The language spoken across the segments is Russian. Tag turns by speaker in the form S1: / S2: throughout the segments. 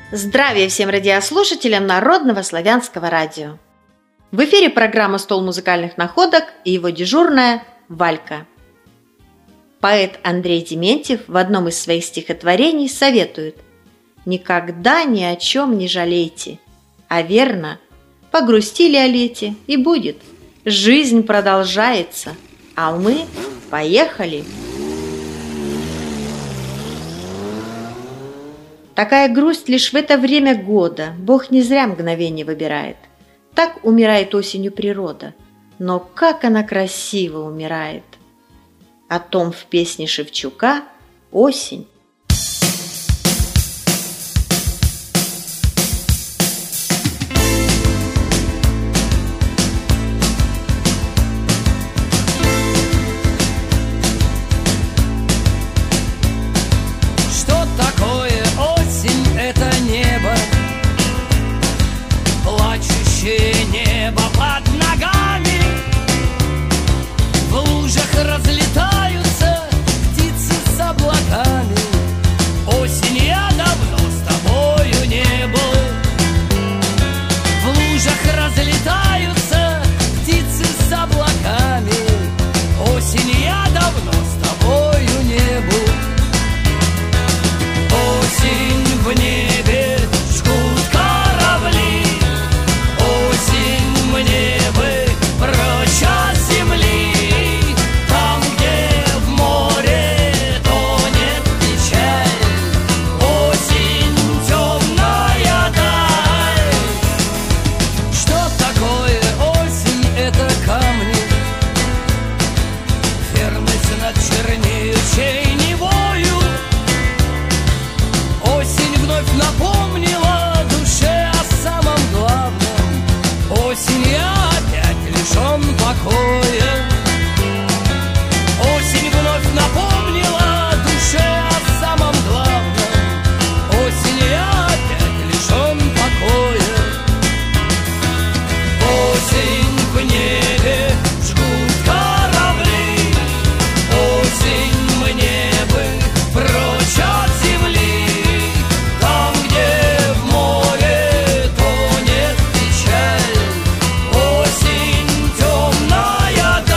S1: Здравия всем радиослушателям Народного славянского радио. В эфире программа «Стол музыкальных находок» и его дежурная Валька. Поэт Андрей Дементьев в одном из своих стихотворений советует: «Никогда ни о чем не жалейте, а верно, погрустили о лете и будет. Жизнь продолжается, а мы поехали». Такая грусть лишь в это время года, Бог не зря мгновение выбирает. Так умирает осенью природа, но как она красиво умирает. О том в песне Шевчука «Осень».
S2: Осень темная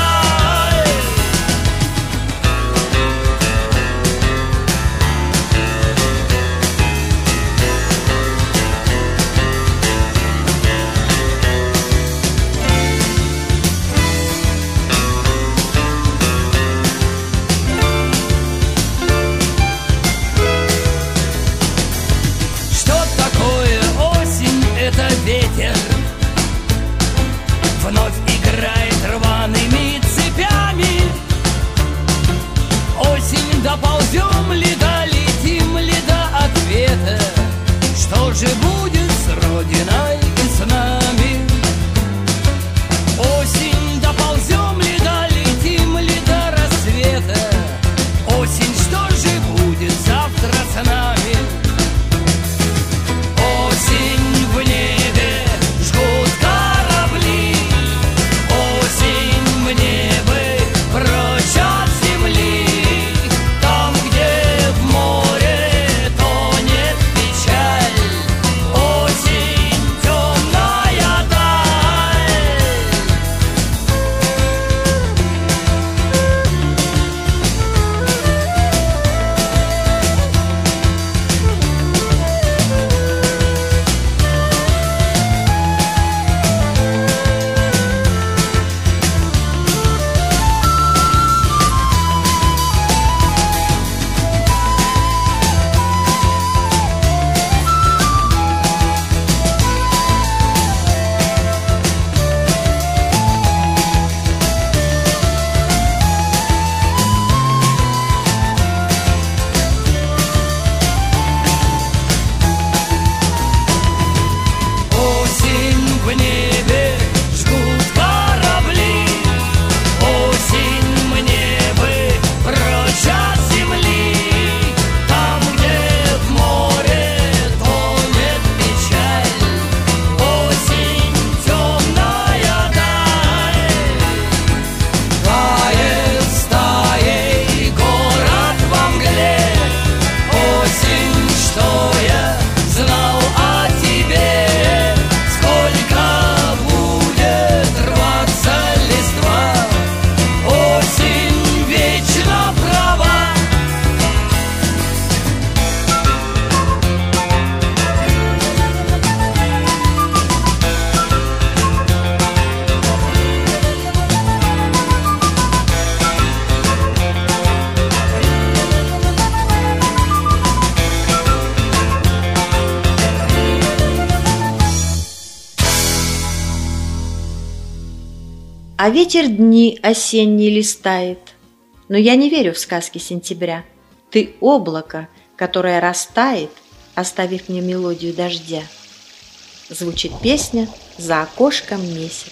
S1: А ветер дни осенние листает. Но я не верю в сказки сентября. Ты облако, которое растает, оставив мне мелодию дождя. Звучит песня «За окошком месяц».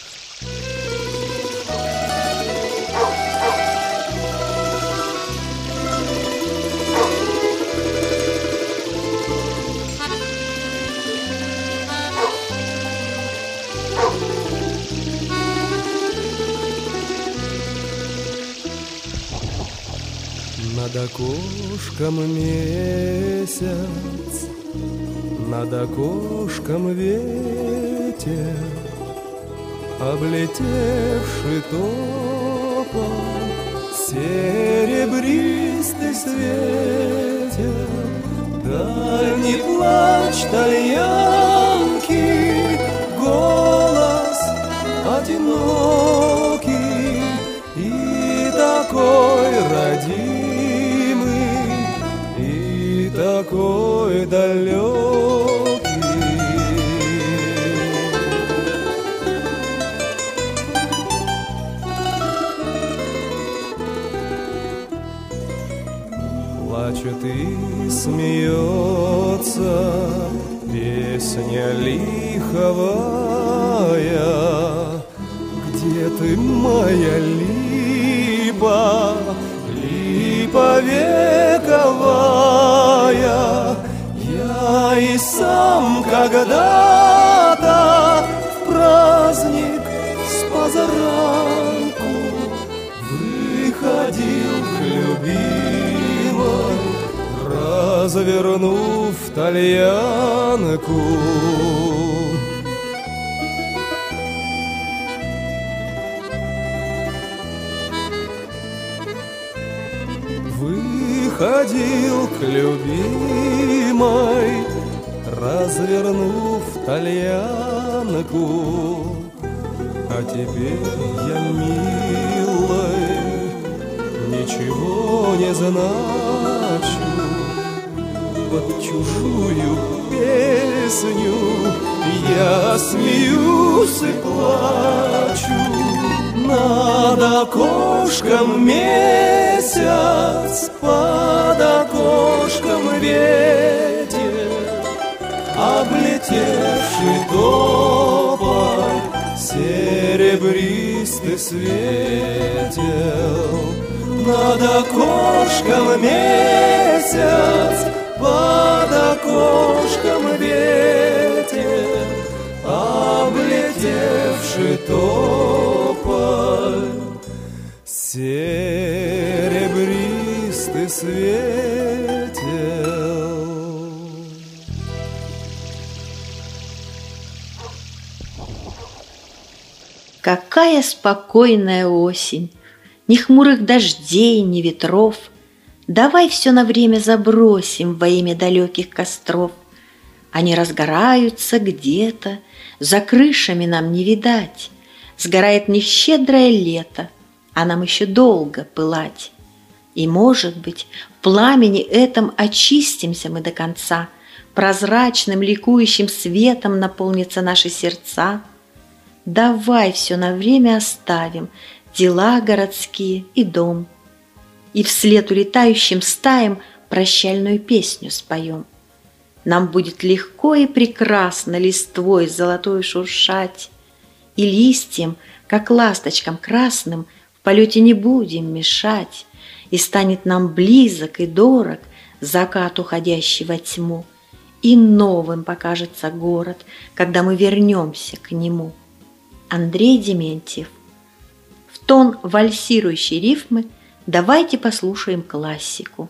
S2: Над окошком месяц, над окошком ветер, облетевший тополь, серебристый светер, дальний плач тальянки, голос одинокий и такой родимый, и такой далекий. Плачет и смеется песня лиховая. Где ты, моя липа, липа вековая? Я и сам когда-то в праздник с позаранку выходил к любимой, развернув тальянку. Выходил к любимой, развернув тальянку. А теперь я, милой, ничего не значу. Под чужую песню я смеюсь и плачу. Над окошком месяц, под окошком ветер, облетевший тополь, серебристый светел. Над окошком месяц, под окошком ветер, облетевший тополь, серебристый светел.
S1: Какая спокойная осень! Ни хмурых дождей, ни ветров. Давай все на время забросим во имя далеких костров. Они разгораются где-то, за крышами нам не видать. Сгорает в них щедрое лето, а нам еще долго пылать. И, может быть, в пламени этом очистимся мы до конца, прозрачным ликующим светом наполнятся наши сердца. Давай все на время оставим, дела городские и дом, и вслед улетающим стаям прощальную песню споем. Нам будет легко и прекрасно листвой золотой шуршать, и листьям, как ласточкам красным, в полете не будем мешать, и станет нам близок и дорог закат, уходящий во тьму, и новым покажется город, когда мы вернемся к нему. Андрей Дементьев. В тон вальсирующей рифмы давайте послушаем классику.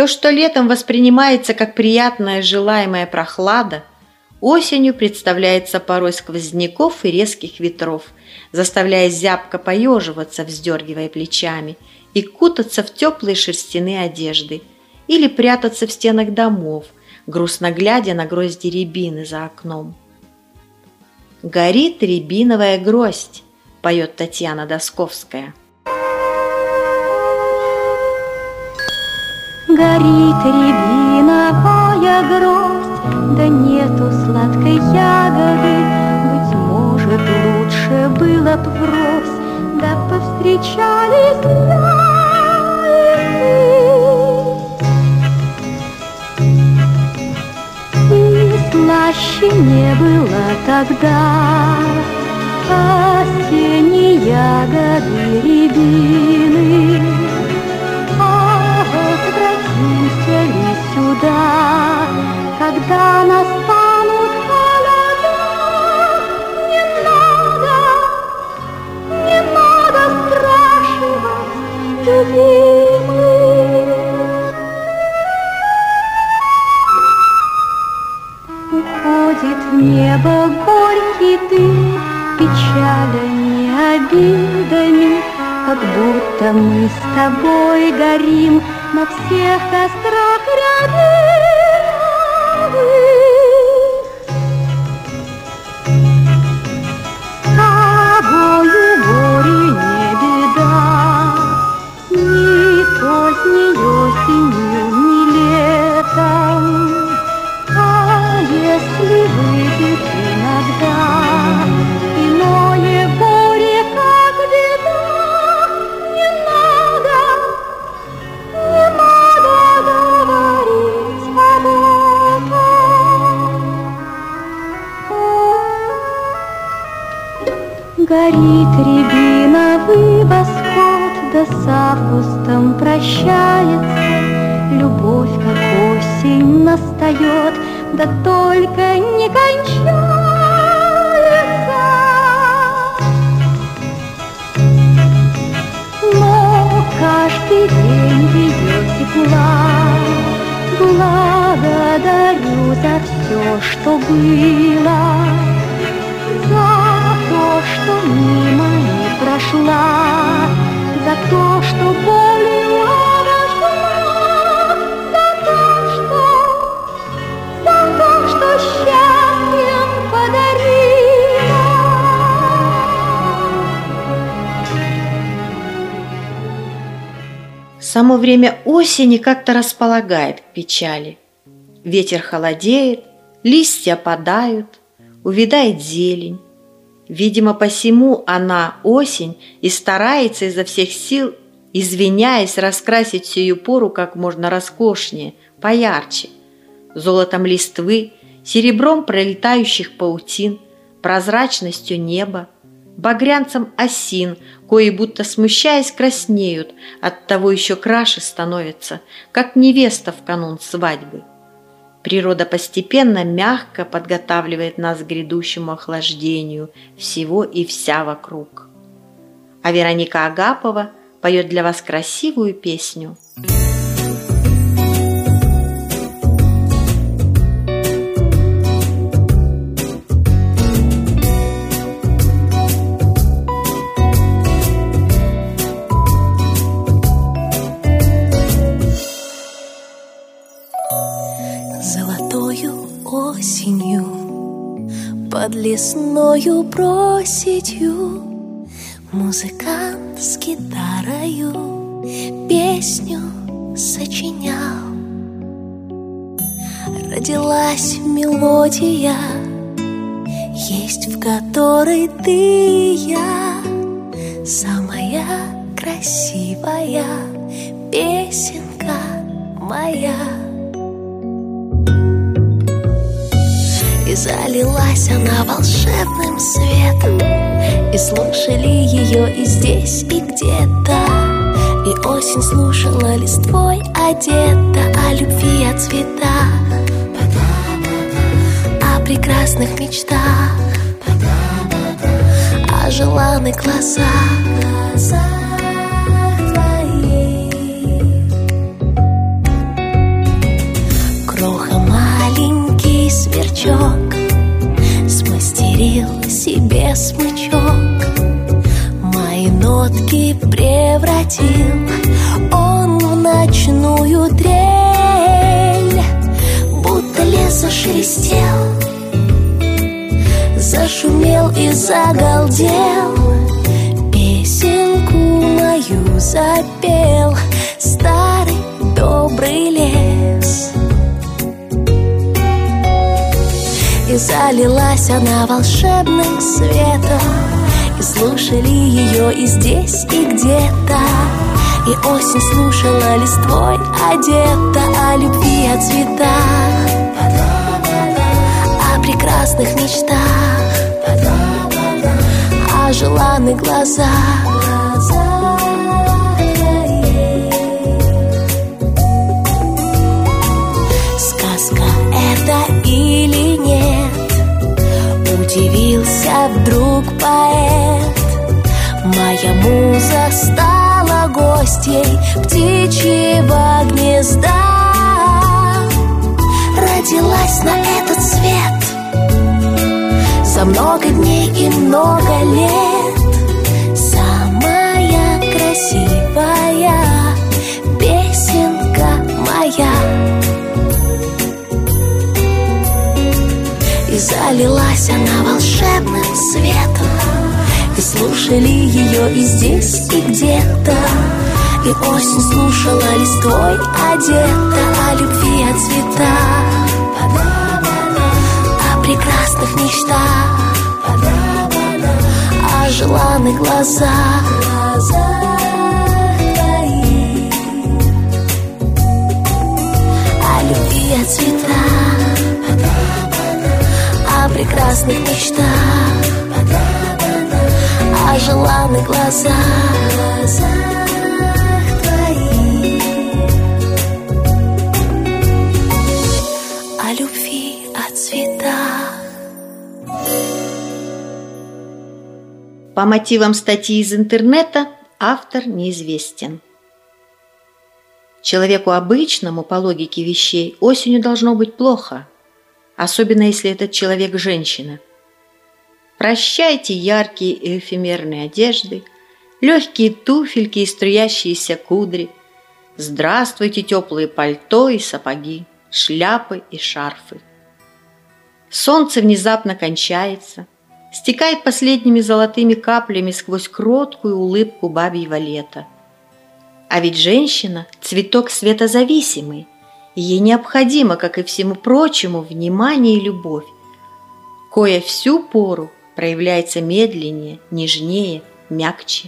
S1: То, что летом воспринимается как приятная желаемая прохлада, осенью представляется порой сквозняков и резких ветров, заставляя зябко поеживаться, вздергивая плечами, и кутаться в теплые шерстяные одежды или прятаться в стенах домов, грустно глядя на грозди рябины за окном. «Горит рябиновая гроздь», – поет Татьяна Досковская.
S3: Горит рябиновая гроздь, да нету сладкой ягоды. Быть может, лучше было б врозь, да повстречались и слаще не было тогда осенние ягоды рябины. Возвратимся ли сюда, когда настанут холода? Не надо спрашивать, любимый. Уходит в небо горький дым, печалями, обидами, как будто мы с тобой горим на всех кострах рядовых. С тобою горе не беда, ни поздней осенью, ни летом. А если выйдет иногда иное горе, как беда, не надо говорить об этом. Горит рябиновый восход, да с августом прощается. Любовь, как осень, настает, да только не кончается. Но каждый день ее тепла благодарю за все, что было, за то, что мимо не прошла, за то, что болью обошла, за то, что счастьем подарила.
S1: Само время осени как-то располагает к печали. Ветер холодеет, листья опадают, увядает зелень. Видимо, посему она, осень, и старается изо всех сил, извиняясь, раскрасить сию пору как можно роскошнее, поярче, золотом листвы, серебром пролетающих паутин, прозрачностью неба, багрянцем осин, кои, будто смущаясь, краснеют, оттого еще краше становятся, как невеста в канун свадьбы. Природа постепенно, мягко подготавливает нас к грядущему охлаждению всего и вся вокруг. А Вероника Агапова поет для вас красивую песню.
S4: Осенью под лесною проситью музыкант с гитарою песню сочинял. Родилась мелодия, есть в которой ты и я, самая красивая песенка моя. И залилась она волшебным светом, и слушали ее и здесь, и где-то. И осень слушала листвой одета о любви, о цветах, о прекрасных мечтах, о желанных глазах твоих. налил себе смычок, мои нотки превратил он в ночную трель. Будто лес зашелестел, зашумел и загалдел, песенку мою запел старый добрый лес. И залилась она волшебным светом, и слушали ее и здесь, и где-то. И осень слушала листвой одета о любви, о цветах, о прекрасных мечтах, о желанных глазах. Сказка это или нет? Удивился вдруг поэт. Моя муза стала гостьей птичьего гнезда, родилась на этот свет за много дней и много лет. Самая красивая песенка моя. И залилась она волшебным светом, и слушали ее и здесь, и где-то. И осень слушала листвой одета о любви, о цветах, о прекрасных мечтах, о желанных глазах. О любви, о цветах, о прекрасных мечтах, о желанных глазах твоих. О любви, о цветах.
S1: По мотивам статьи из интернета автор неизвестен. Человеку обычному, по логике вещей, осенью должно быть плохо, особенно если этот человек женщина. Прощайте яркие и эфемерные одежды, легкие туфельки и струящиеся кудри. Здравствуйте, теплые пальто и сапоги, шляпы и шарфы. Солнце внезапно кончается, стекает последними золотыми каплями сквозь кроткую улыбку бабьего лета. А ведь женщина – цветок светозависимый, и ей необходимо, как и всему прочему, внимание и любовь, кое всю пору проявляется медленнее, нежнее, мягче.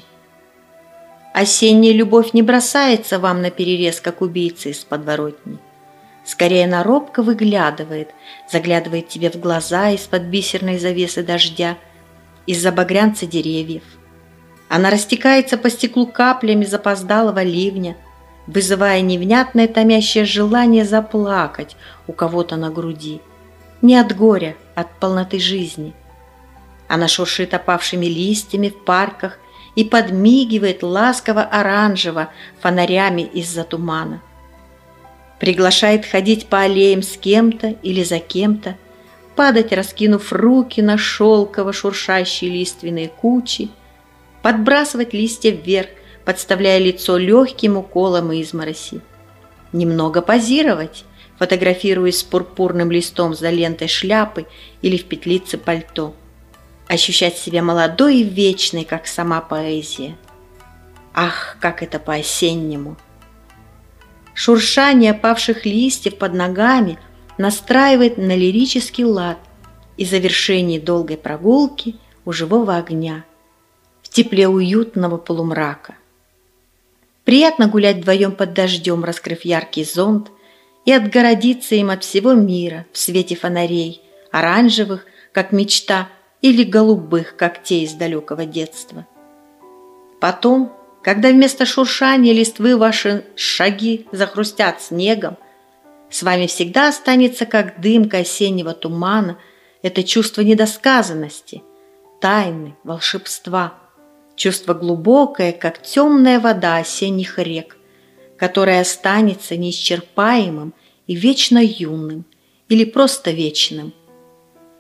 S1: Осенняя любовь не бросается вам наперерез, как убийца из подворотни. Скорее, она робко выглядывает, заглядывает тебе в глаза из-под бисерной завесы дождя, из-за багрянца деревьев. Она растекается по стеклу каплями запоздалого ливня, вызывая невнятное томящее желание заплакать у кого-то на груди. Не от горя, от полноты жизни. Она шуршит опавшими листьями в парках и подмигивает ласково-оранжево фонарями из-за тумана. Приглашает ходить по аллеям с кем-то или за кем-то, падать, раскинув руки на шелково-шуршащие лиственные кучи, подбрасывать листья вверх, подставляя лицо легким уколом измороси. Немного позировать, фотографируясь с пурпурным листом за лентой шляпы или в петлице пальто. Ощущать себя молодой и вечной, как сама поэзия. Ах, как это по-осеннему! Шуршание опавших листьев под ногами настраивает на лирический лад и завершение долгой прогулки у живого огня, в тепле уютного полумрака. Приятно гулять вдвоем под дождем, раскрыв яркий зонт, и отгородиться им от всего мира в свете фонарей, оранжевых, как мечта, или голубых, как те из далекого детства. Потом, когда вместо шуршания листвы ваши шаги захрустят снегом, с вами всегда останется, как дымка осеннего тумана, это чувство недосказанности, тайны, волшебства, чувство глубокое, как темная вода осенних рек, которое останется неисчерпаемым и вечно юным или просто вечным.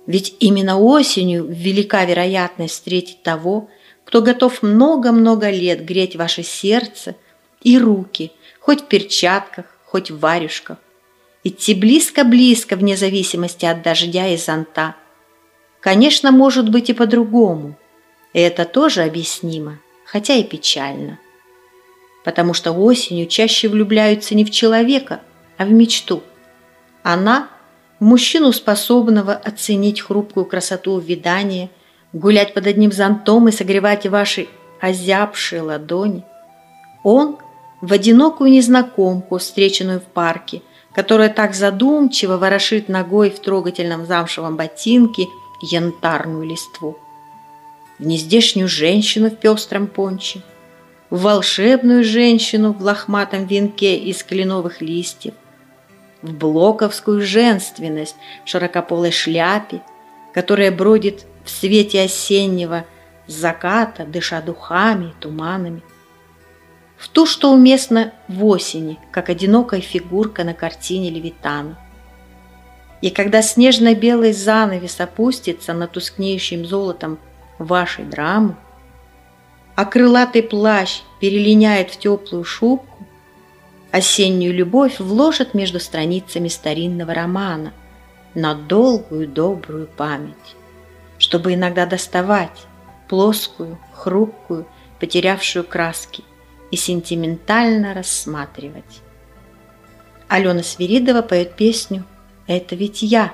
S1: Ведь именно осенью велика вероятность встретить того, кто готов много-много лет греть ваше сердце и руки, хоть в перчатках, хоть в варежках. Идти близко-близко, вне зависимости от дождя и зонта. Конечно, может быть и по-другому. И это тоже объяснимо, хотя и печально. Потому что осенью чаще влюбляются не в человека, а в мечту. Она – в мужчину, способного оценить хрупкую красоту увядания, гулять под одним зонтом и согревать ваши озябшие ладони. Он – в одинокую незнакомку, встреченную в парке, которая так задумчиво ворошит ногой в трогательном замшевом ботинке янтарную листву. В нездешнюю женщину в пестром понче, в волшебную женщину в лохматом венке из кленовых листьев, в блоковскую женственность в широкополой шляпе, которая бродит в свете осеннего заката, дыша духами и туманами, в ту, что уместно в осени, как одинокая фигурка на картине Левитана. И когда снежно-белый занавес опустится над тускнеющим золотом вашей драмы, а крылатый плащ перелиняет в теплую шубку, осеннюю любовь вложат между страницами старинного романа на долгую добрую память, чтобы иногда доставать плоскую, хрупкую, потерявшую краски и сентиментально рассматривать. Алена Свиридова поет песню «Это ведь я».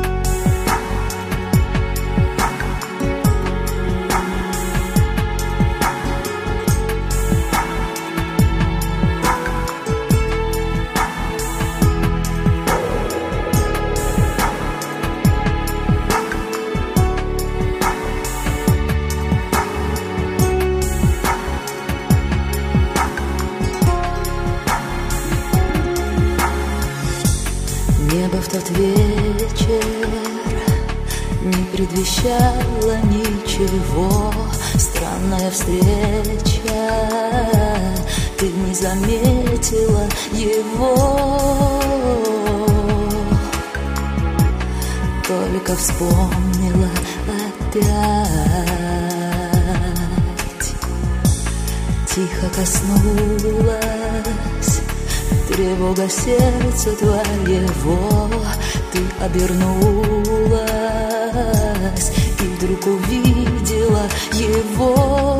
S4: Небо в тот вечер не предвещало ничего. Странная встреча, ты не заметила его, только вспомнила опять. Тихо коснулась тревога сердца твоего, ты обернулась и вдруг увидела его,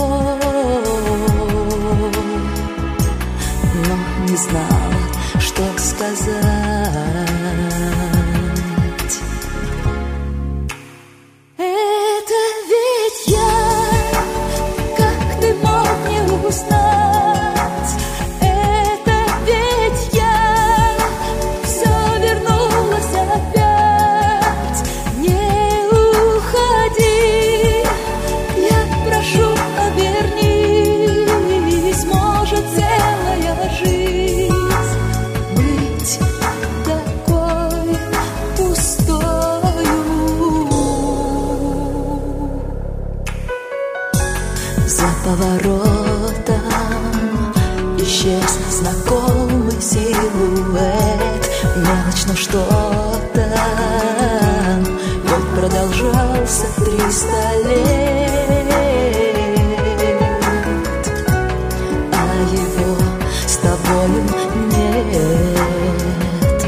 S4: но не знала, что сказать. Это ведь я, как ты мог не узнать? За поворотом исчез знакомый силуэт, мелочь, но что-то вот продолжался 300 лет, а его с тобою нет.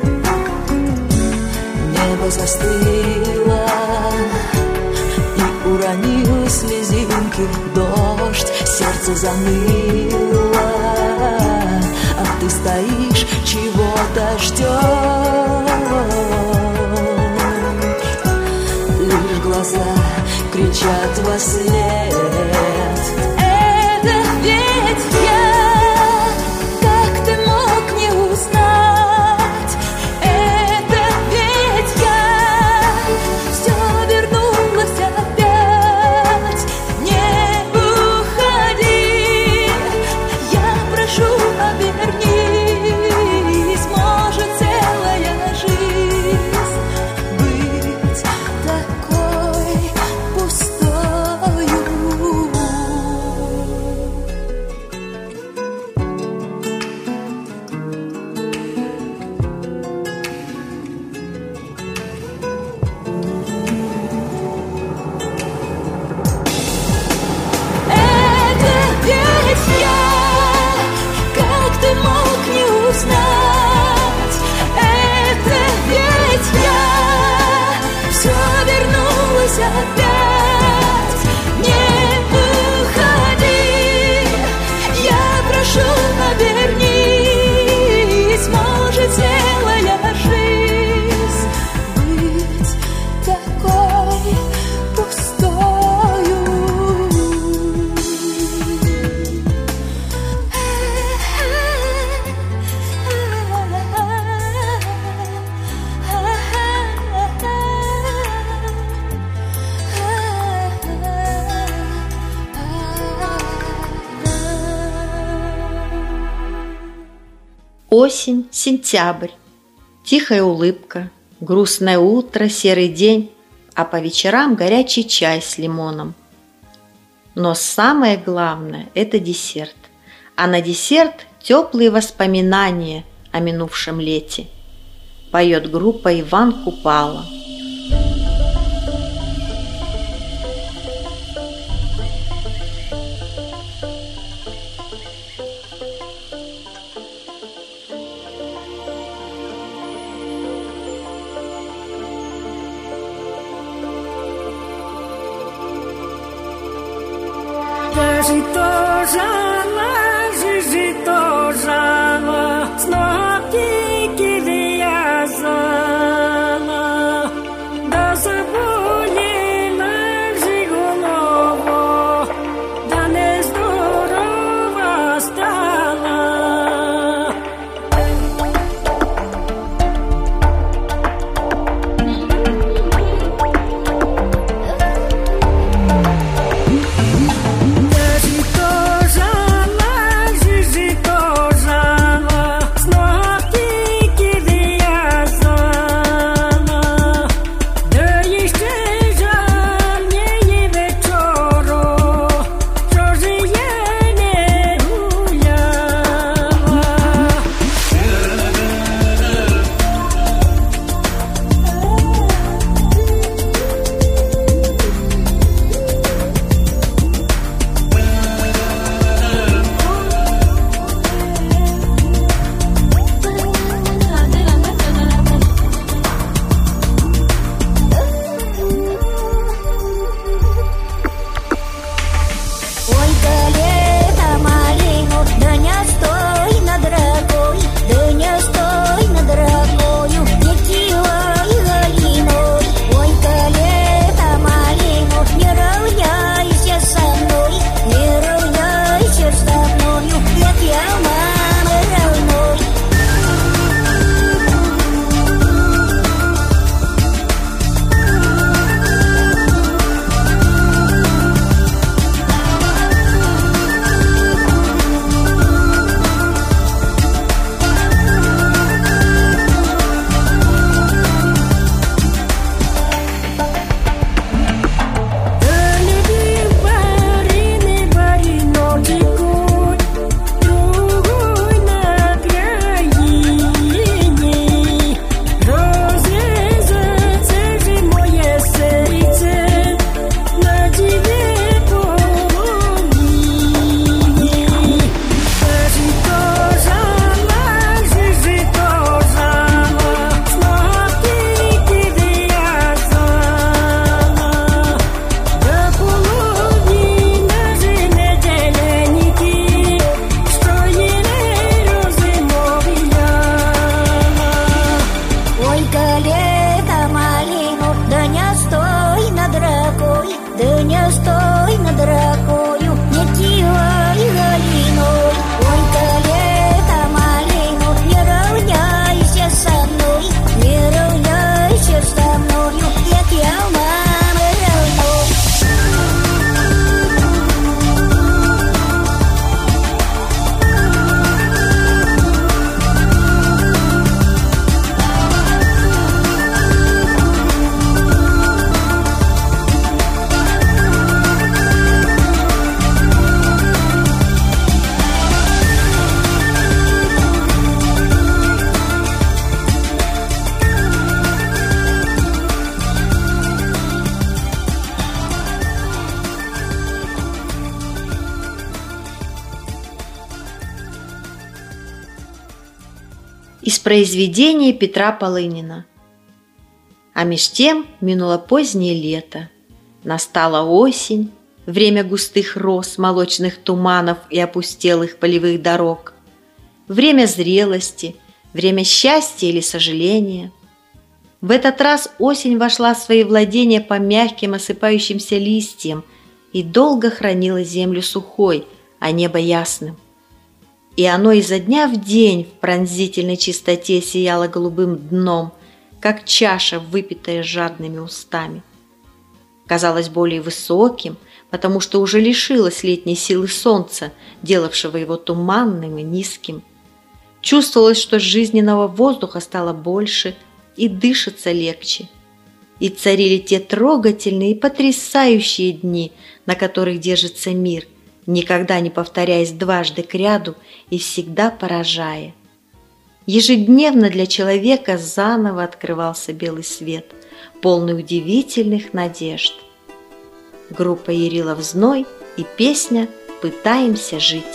S4: Небо застыло и уронил слезинки дождь, сердце заныло, а ты стоишь, чего-то ждешь. Лишь глаза кричат вослед: это ведь я, как ты мог не узнать? Это ведь я, все вернулось опять. Не уходи, я прошу, обернись, может целая жизнь быть такой пустою.
S1: Осень, сентябрь. Тихая улыбка, грустное утро, серый день, а по вечерам горячий чай с лимоном. Но самое главное – это десерт. А на десерт теплые воспоминания о минувшем лете. Поет группа Иван Купала.
S5: Жизнь тоже снова перевязала, да заболела Жигулова, да нездорова стала.
S1: Из произведения Петра Полынина. А меж тем минуло позднее лето. Настала осень, время густых роз, молочных туманов и опустелых полевых дорог. Время зрелости, время счастья или сожаления. В этот раз осень вошла в свои владения по мягким осыпающимся листьям и долго хранила землю сухой, а небо ясным. И оно изо дня в день в пронзительной чистоте сияло голубым дном, как чаша, выпитая жадными устами. Казалось более высоким, потому что уже лишилось летней силы солнца, делавшего его туманным и низким. Чувствовалось, что жизненного воздуха стало больше и дышится легче. И царили те трогательные и потрясающие дни, на которых держится мир, никогда не повторяясь дважды кряду и всегда поражая. Ежедневно для человека заново открывался белый свет, полный удивительных надежд. Группа Ярилов «Зной» и песня «Пытаемся жить».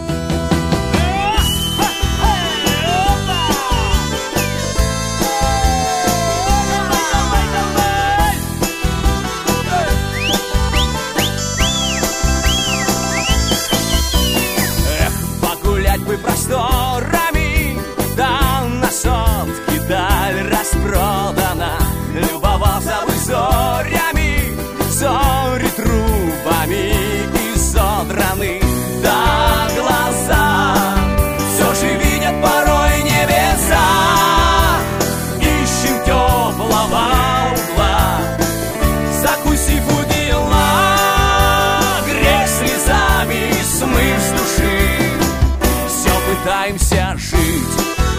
S2: Просторами, да на сотки даль распродана. Любовался бы зорями, зори трубами изодраны. Да глаза все же видят порой небеса. Ищем теплого угла, закусив у дела, грех слезами смыв с души. Пытаемся жить.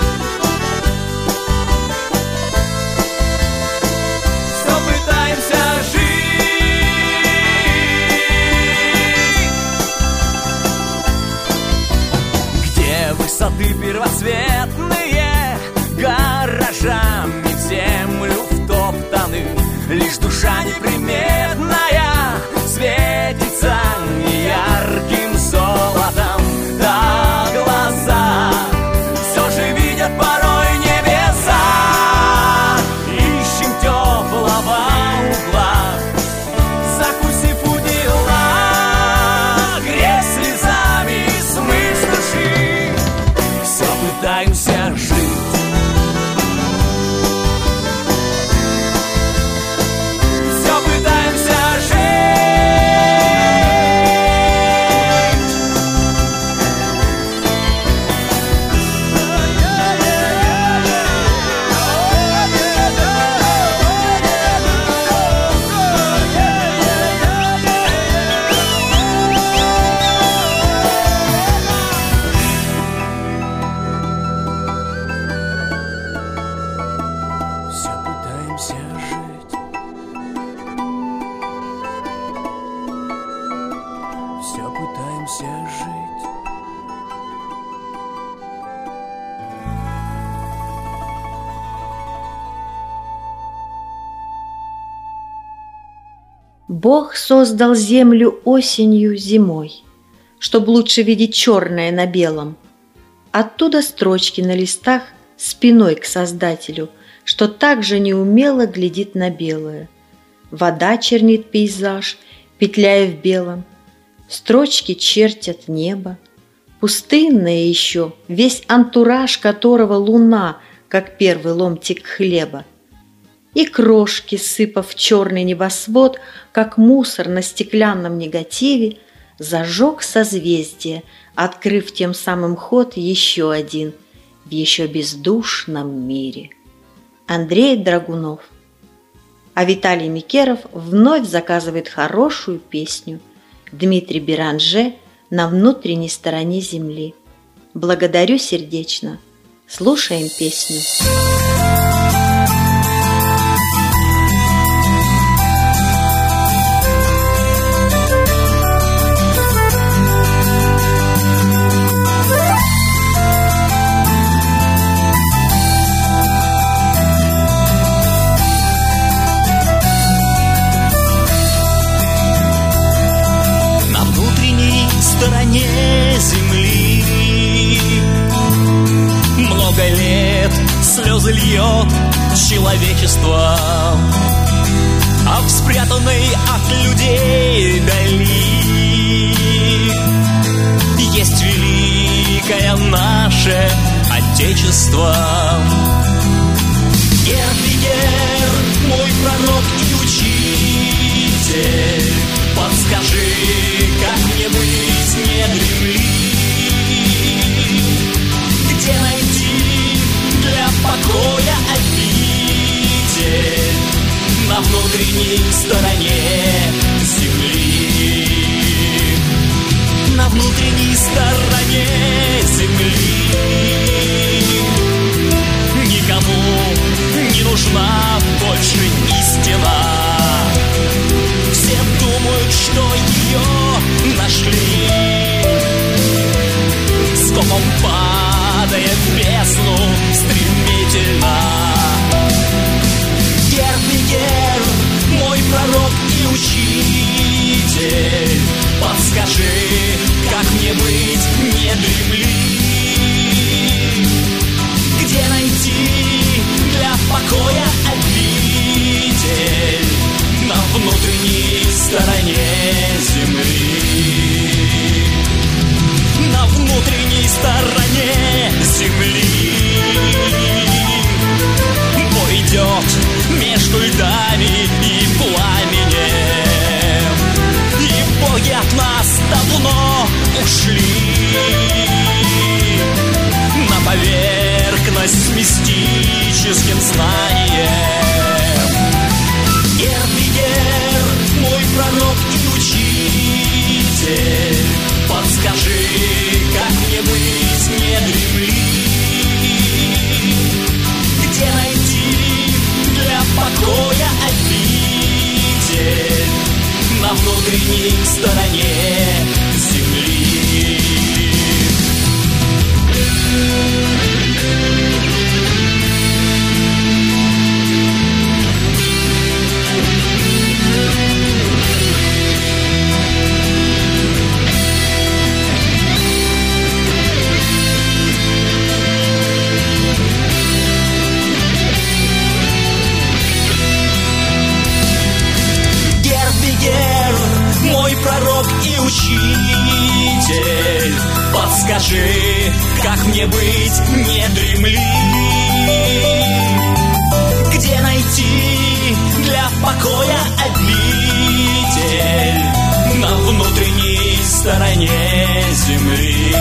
S2: Все пытаемся жить. Где высоты первоцветные, гаражами в землю втоптаны. Лишь душа неприметная светится неярким золотом. Да, глаза все же видят порой небеса. Ищем теплого угла, закусив у дела, грех слезами смыв с души. Все пытаемся жить. Все пытаемся жить. Все пытаемся жить.
S1: Бог создал землю осенью, зимой, чтоб лучше видеть черное на белом. Оттуда строчки на листах спиной к Создателю, что так же неумело глядит на белое. Вода чернит пейзаж, петляя в белом. Строчки чертят небо. Пустынное еще, весь антураж которого луна, как первый ломтик хлеба. И крошки, сыпав в черный небосвод, как мусор на стеклянном негативе, зажег созвездие, открыв тем самым ход еще один в еще бездушном мире. Андрей Драгунов. А Виталий Микеров вновь заказывает хорошую песню. Дмитрий Беранже «На внутренней стороне земли». Благодарю сердечно. Слушаем песню.
S6: Стороне земли много лет слезы льет человечество, а в спрятанной от людей дали есть великое наше Отечество. Гербигер, мой пророк и учитель, подскажи, как мне быть не земли? Где найти для покоя обитель на внутренней стороне земли? На внутренней стороне земли. не нужна больше истина. Все думают, что ее нашли, скопом падая в бездну стремительно. Гербигер, мой пророк и учитель, подскажи, как мне быть, не дремли. Где найти для покоя обитель на внутренней стороне земли? На внутренней стороне земли бой идет между льдами и пламенем, и боги от нас давно ушли на поверхность с мистическим знанием. Гербигер, мой пророк и учитель, подскажи, как мне быть, не дремли. Где найти для покоя обитель на внутренней стороне земли? Мой пророк и учитель, подскажи, как мне быть, не дремли. Где найти для покоя обитель на внутренней стороне земли?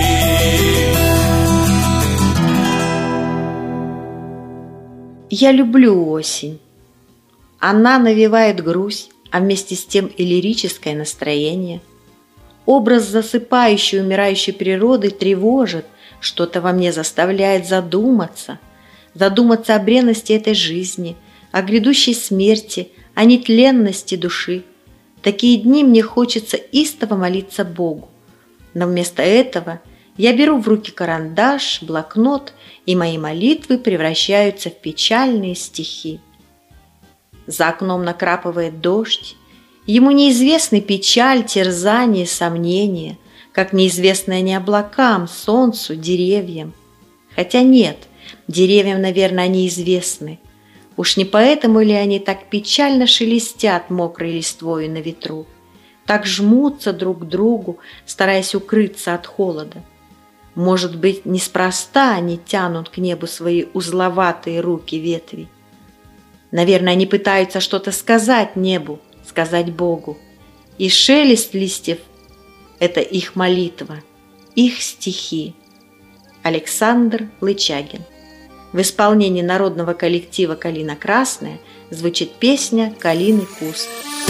S1: Я люблю осень. Она навевает грусть, а вместе с тем и лирическое настроение. Образ засыпающей, умирающей природы тревожит, что-то во мне заставляет задуматься о бренности этой жизни, о грядущей смерти, о нетленности души. В такие дни мне хочется истово молиться Богу, но вместо этого я беру в руки карандаш, блокнот, и мои молитвы превращаются в печальные стихи. За окном накрапывает дождь, ему неизвестны печаль, терзание, сомнения, как неизвестны они облакам, солнцу, деревьям. Хотя нет, деревьям, наверное, они известны. Уж не поэтому ли они так печально шелестят мокрой листвою на ветру, так жмутся друг к другу, стараясь укрыться от холода? Может быть, неспроста они тянут к небу свои узловатые руки ветви. Наверное, они пытаются что-то сказать небу, сказать Богу. И шелест листьев – это их молитва, их стихи. Александр Лычагин. В исполнении народного коллектива «Калина красная» звучит песня «Калины куст».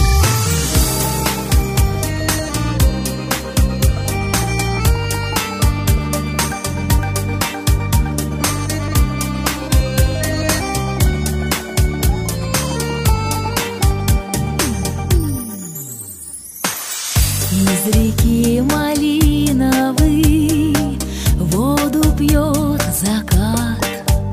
S4: Из реки малиновой воду пьет закат.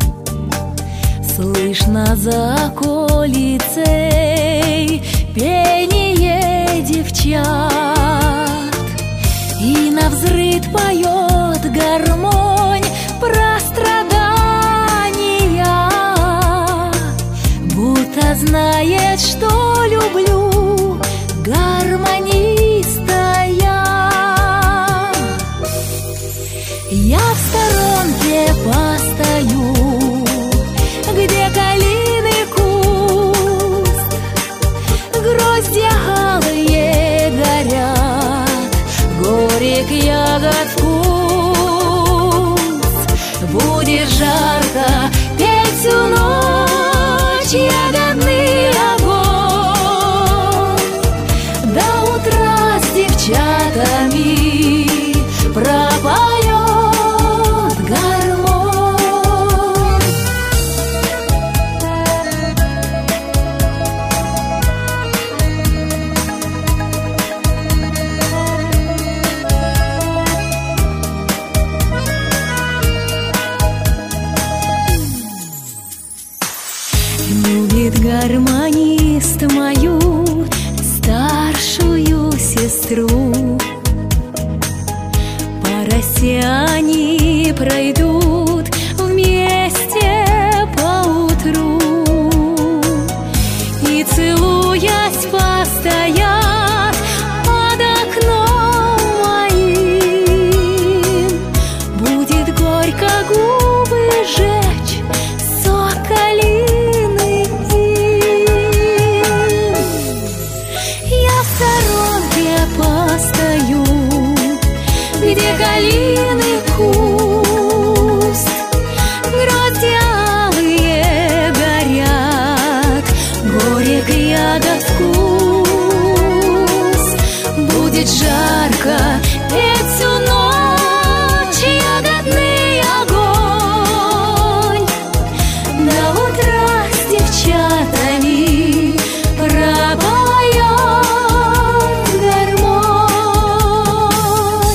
S4: Слышно за околицей пение девчат, и навзрыд поет гармонь про страдания, будто знает, что люблю гармониста я. Я в сторонке постою, где калины куст, гроздья алые горят, горек ягод вкус. Будет жарко петь всю ночь ягодный огонь, любит гармонист мою старшую сестру. По росе они пройдут вместе поутру, и, целуясь, постоят под окном моим. Будет горько губы жечь соколиный им. Я в сторонке постою, где калины куст, грозди алые горят, горек ягод вкус. Будет жарко петь всю ночь ягодный огонь, до утра с девчатами пропоет гармонь.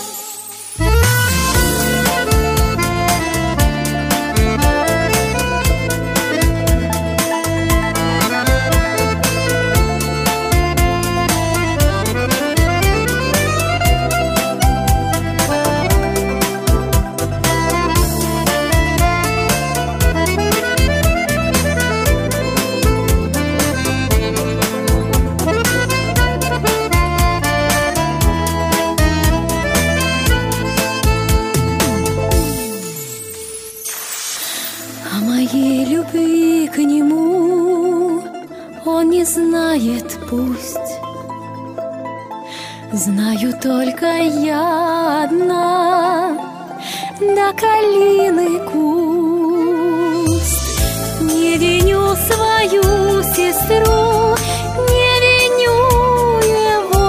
S4: О моей любви к нему он не знает, пусть. Знаю только я одна, да калины куст. Не виню свою сестру, не виню его,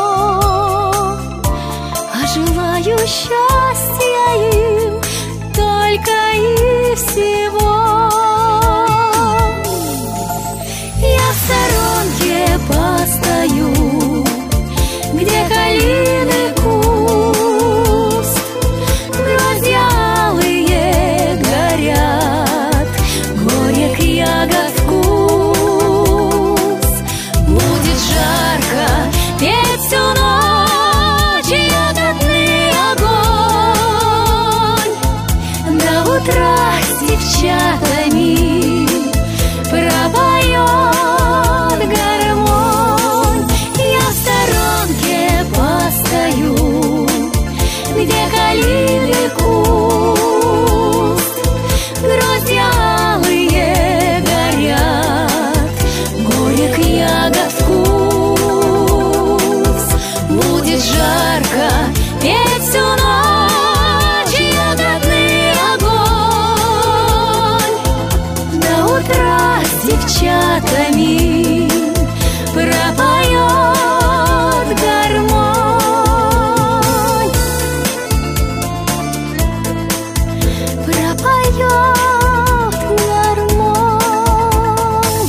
S4: а желаю счастья им только и всего. Я в сторонке постою, где калины куст, грозди алые горят, горек ягод вкус. Будет жарко петь всю ночь ягодный огонь, до утра с девчатами пропоет гармонь. Я в сторонке постою, где калины куст, грозди алые горят, горек ягод вкус. Будет жарко петь всю ночь ягодный огонь, до утра с девчатами пропоет гармонь, пропоет гармонь.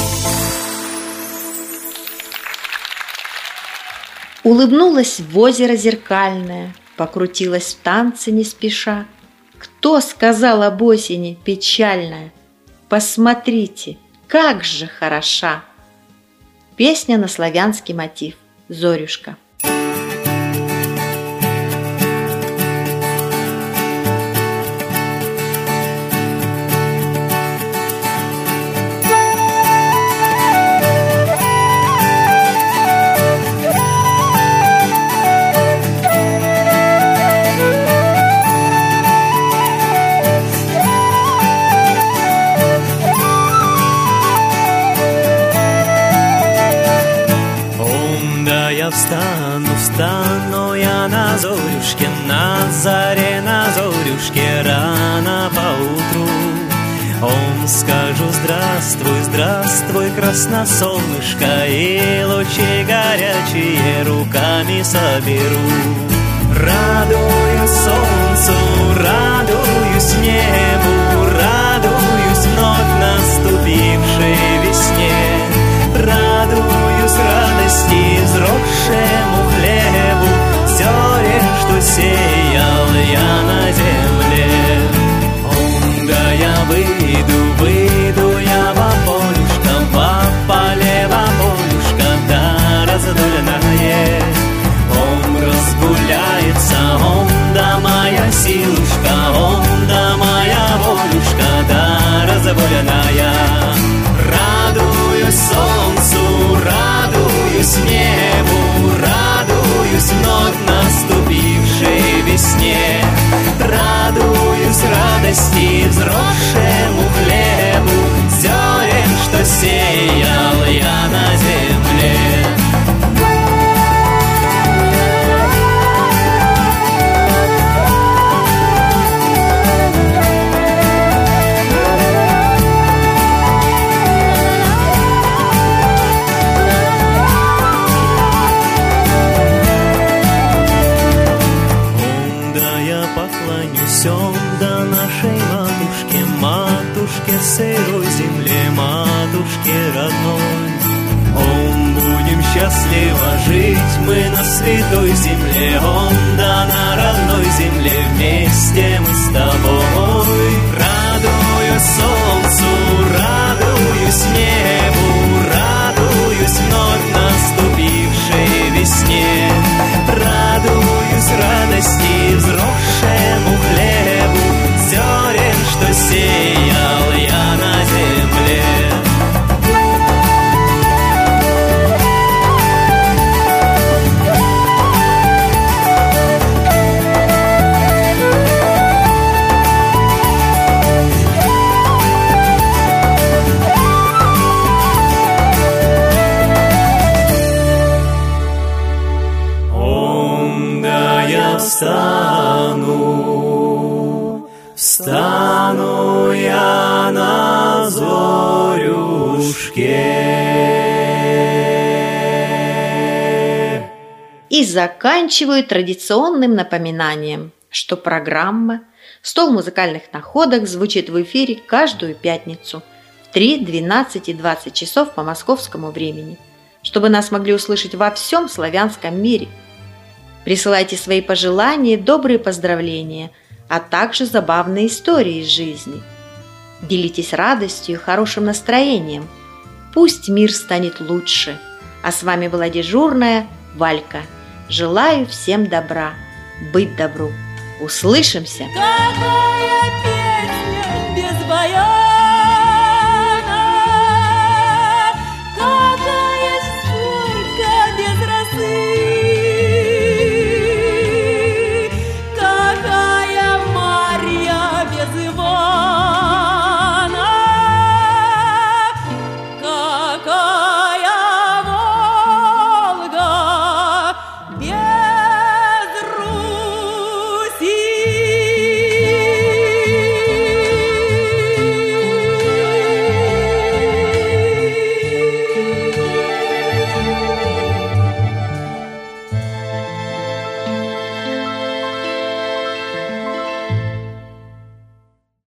S1: Улыбнулась в озеро зеркальное, покрутилась в танце не спеша. Кто сказал об осени печальная? Посмотрите, как же хороша! Песня на славянский мотив. Зорюшка.
S2: Встану я на зорюшке, на заре, на зорюшке, рано поутру. Он скажу: здравствуй, здравствуй, красносолнышко, и лучи горячие руками соберу. Радуюсь солнцу, радуюсь небу, радуюсь вновь наступившей весне. Радуюсь радости взросшему хлебу, зёре, что сеял я на земле. Да я выйду я во поле, Азорюшке родной. Ом, будем счастливо жить мы на святой земле, Ом, да на родной земле вместе мы с тобой. Радуюсь солнцу, радуюсь небу, радуюсь вновь наступившей весне. Радуюсь радости взросшему хлебу, зерен, что сеял я на земле. Встану я на зорюшке.
S1: И заканчиваю традиционным напоминанием, что программа «Стол музыкальных находок» звучит в эфире каждую пятницу в 3, 12 и 20 часов по московскому времени, чтобы нас могли услышать во всем славянском мире. Присылайте свои пожелания, добрые поздравления, а также забавные истории из жизни. Делитесь радостью и хорошим настроением. Пусть мир станет лучше. А с вами была дежурная Валька. Желаю всем добра, быть добру. Услышимся!
S4: Какая песня без боя!